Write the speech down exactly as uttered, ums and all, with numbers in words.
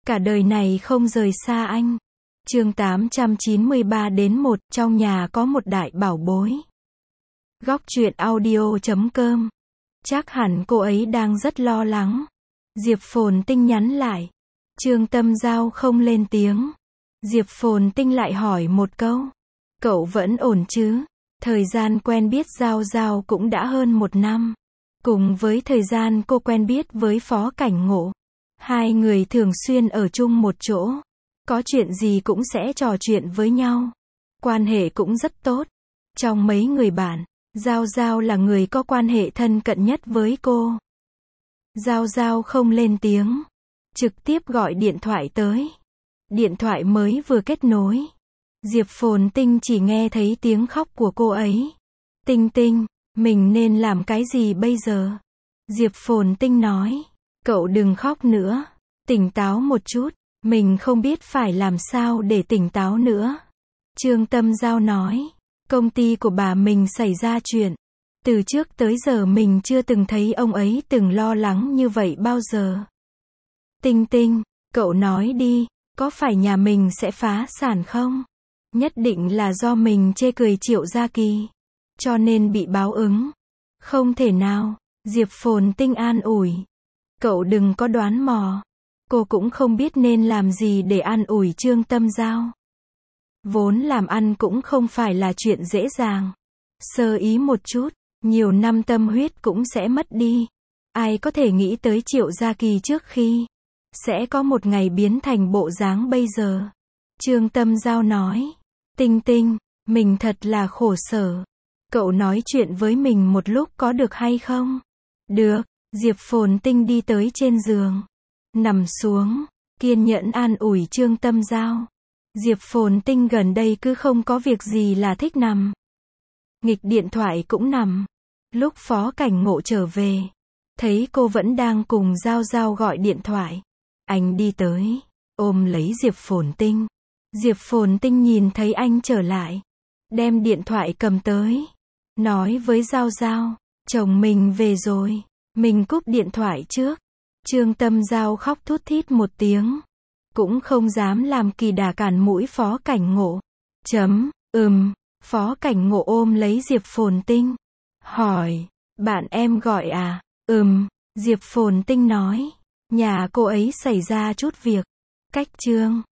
Cả đời này không rời xa anh. Chương tám trăm chín mươi ba đến một, trong nhà có một đại bảo bối. Góc truyện audio chấm com. Chắc hẳn cô ấy đang rất lo lắng. Diệp Phồn Tinh nhắn lại. Trương Tâm Giao không lên tiếng. Diệp Phồn Tinh lại hỏi một câu. Cậu vẫn ổn chứ? Thời gian quen biết Giao Giao cũng đã hơn một năm. Cùng với thời gian cô quen biết với Phó Cảnh Ngộ, hai người thường xuyên ở chung một chỗ. Có chuyện gì cũng sẽ trò chuyện với nhau. Quan hệ cũng rất tốt. Trong mấy người bạn, Giao Giao là người có quan hệ thân cận nhất với cô. Giao Giao không lên tiếng. Trực tiếp gọi điện thoại tới. Điện thoại mới vừa kết nối. Diệp Phồn Tinh chỉ nghe thấy tiếng khóc của cô ấy. Tinh Tinh, mình nên làm cái gì bây giờ? Diệp Phồn Tinh nói. Cậu đừng khóc nữa. Tỉnh táo một chút. Mình không biết phải làm sao để tỉnh táo nữa. Trương Tâm Giao nói. Công ty của bà mình xảy ra chuyện. Từ trước tới giờ mình chưa từng thấy ông ấy từng lo lắng như vậy bao giờ. Tinh Tinh, cậu nói đi, có phải nhà mình sẽ phá sản không? Nhất định là do mình chê cười Triệu Gia Kỳ, cho nên bị báo ứng. Không thể nào, Diệp Phồn Tinh an ủi. Cậu đừng có đoán mò. Cô cũng không biết nên làm gì để an ủi Trương Tâm Giao. Vốn làm ăn cũng không phải là chuyện dễ dàng. Sơ ý một chút, nhiều năm tâm huyết cũng sẽ mất đi. Ai có thể nghĩ tới Triệu Gia Kỳ trước khi sẽ có một ngày biến thành bộ dáng bây giờ. Trương Tâm Giao nói. Tinh Tinh, mình thật là khổ sở. Cậu nói chuyện với mình một lúc có được hay không? Được. Diệp Phồn Tinh đi tới trên giường. Nằm xuống. Kiên nhẫn an ủi Trương Tâm Giao. Diệp Phồn Tinh gần đây cứ không có việc gì là thích nằm. Nghịch điện thoại cũng nằm. Lúc Phó Cảnh Ngộ trở về, thấy cô vẫn đang cùng Giao Giao gọi điện thoại. Anh đi tới, ôm lấy Diệp Phồn Tinh. Diệp Phồn Tinh nhìn thấy anh trở lại, đem điện thoại cầm tới, nói với Giao Giao, chồng mình về rồi, mình cúp điện thoại trước. Trương Tâm Giao khóc thút thít một tiếng, cũng không dám làm kỳ đà cản mũi Phó Cảnh Ngộ. Chấm, ừm, Phó Cảnh Ngộ ôm lấy Diệp Phồn Tinh, hỏi, bạn em gọi à? Ừm, Diệp Phồn Tinh nói, nhà cô ấy xảy ra chút việc. Cách Trương